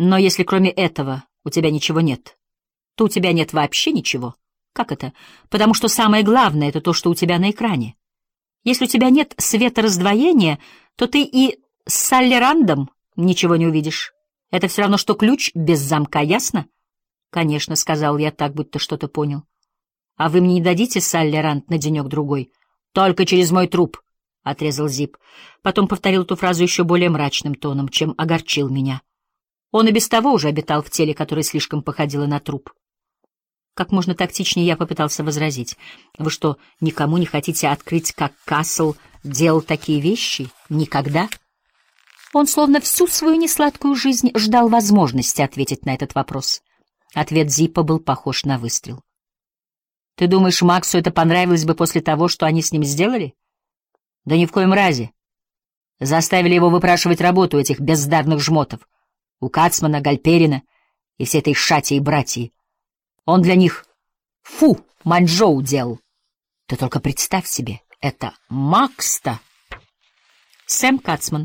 Но если кроме этого у тебя ничего нет, то у тебя нет вообще ничего. Как это? Потому что самое главное — это то, что у тебя на экране. Если у тебя нет светораздвоения, то ты и с Саллерандом ничего не увидишь. Это все равно, что ключ без замка, ясно? Конечно, — сказал я так, будто что-то понял. А вы мне не дадите Саллеранд на денек-другой? Только через мой труп, — отрезал Зип. Потом повторил эту фразу еще более мрачным тоном, чем огорчил меня. Он и без того уже обитал в теле, которое слишком походило на труп. Как можно тактичнее я попытался возразить. Вы что, никому не хотите открыть, как Касл делал такие вещи? Никогда? Он словно всю свою несладкую жизнь ждал возможности ответить на этот вопрос. Ответ Зиппа был похож на выстрел. Ты думаешь, Максу это понравилось бы после того, что они с ним сделали? Да ни в коем разе. Заставили его выпрашивать работу у этих бездарных жмотов. У Кацмана, Гальперина и всей этой шати и братьи. Он для них Манчжоу делал. Ты только представь себе, это Макс-то. Сэм Кацман,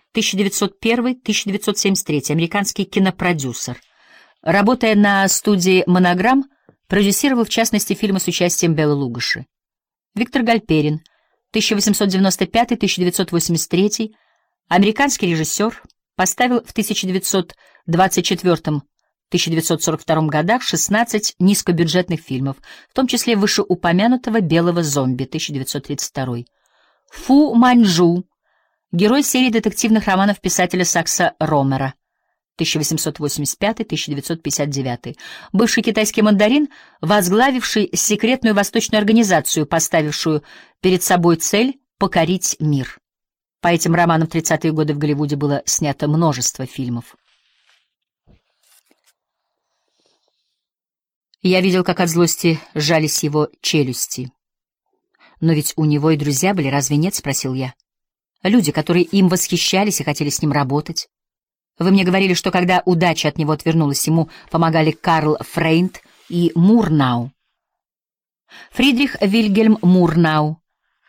1901-1973, американский кинопродюсер. Работая на студии «Монограмм», продюсировал, в частности, фильмы с участием Беллы Лугоши. Виктор Гальперин, 1895-1983, американский режиссер, поставил в 1924-1942 годах 16 низкобюджетных фильмов, в том числе вышеупомянутого «Белого зомби» 1932. Фу Манчжоу, герой серии детективных романов писателя Сакса Ромера 1885-1959, бывший китайский мандарин, возглавивший секретную восточную организацию, поставившую перед собой цель покорить мир. По этим романам в 30-е годы в Голливуде было снято множество фильмов. Я видел, как от злости сжались его челюсти. «Но ведь у него и друзья были, разве нет?» — спросил я. «Люди, которые им восхищались и хотели с ним работать. Вы мне говорили, что когда удача от него отвернулась, ему помогали Карл Фрейнд и Мурнау». Фридрих Вильгельм Мурнау,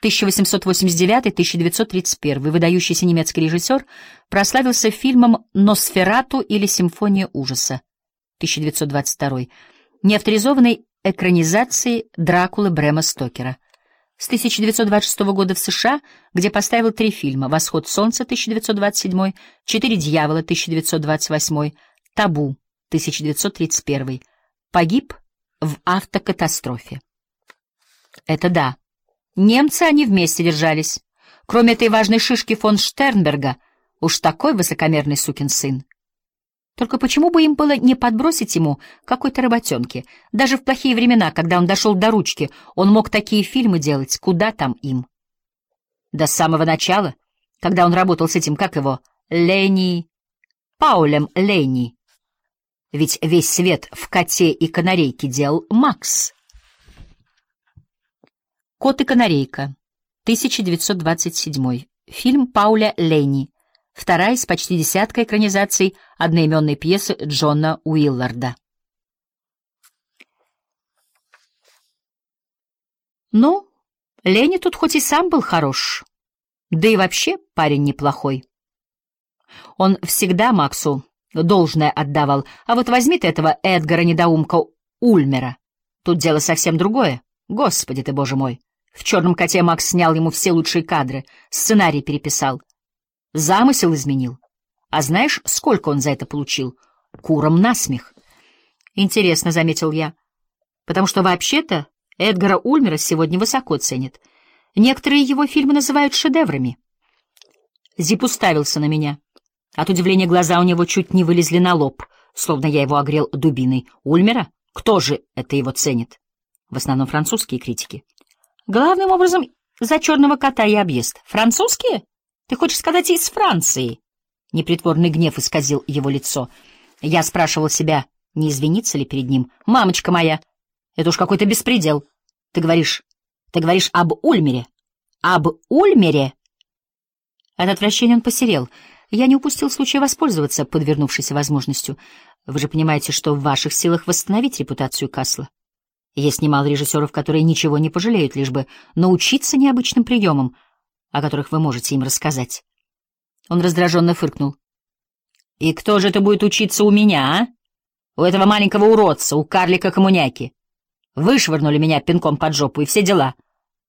1889-1931, выдающийся немецкий режиссер, прославился фильмом «Носферату» или «Симфония ужаса» 1922, неавторизованной экранизации Дракулы Брэма Стокера. С 1926 года в США, где поставил 3 фильма: «Восход солнца» 1927, «Четыре дьявола» 1928, «Табу» 1931. Погиб в автокатастрофе. Это да. Немцы они вместе держались. Кроме этой важной шишки фон Штернберга, уж такой высокомерный сукин сын. Только почему бы им было не подбросить ему какой-то работенки? Даже в плохие времена, когда он дошел до ручки, он мог такие фильмы делать, куда там им? До самого начала, когда он работал с этим, как его, Паулем Лени. Ведь весь свет в «Коте и канарейке» делал Макс. «Кот и канарейка», 1927, фильм Пауля Лени. Вторая из почти десятка экранизаций одноименной пьесы Джона Уилларда. Ну, Ленни тут хоть и сам был хорош, да и вообще парень неплохой. Он всегда Максу должное отдавал, а вот возьми ты этого Эдгара-недоумка Ульмера. Тут дело совсем другое. Господи ты, боже мой! В «Черном коте» Макс снял ему все лучшие кадры, сценарий переписал. Замысел изменил. А знаешь, сколько он за это получил? Курам насмех. Интересно, — заметил я, — потому что вообще-то Эдгара Ульмера сегодня высоко ценят. Некоторые его фильмы называют шедеврами. Зип уставился на меня. От удивления глаза у него чуть не вылезли на лоб, словно я его огрел дубиной. Ульмера? Кто же это его ценит? В основном французские критики. Главным образом за «Черного кота» и «Объезд». Французские? Ты хочешь сказать, из Франции? Непритворный гнев исказил его лицо. Я спрашивал себя, не извиниться ли перед ним. Мамочка моя, это уж какой-то беспредел. Ты говоришь об Ульмере? Об Ульмере? От отвращения он посерел. Я не упустил случая воспользоваться подвернувшейся возможностью. Вы же понимаете, что в ваших силах восстановить репутацию Касла. Есть немало режиссеров, которые ничего не пожалеют, лишь бы научиться необычным приемам, о которых вы можете им рассказать. Он раздраженно фыркнул. И кто же это будет учиться у меня, а? У этого маленького уродца, у карлика-коммуняки. Вышвырнули меня пинком под жопу, и все дела.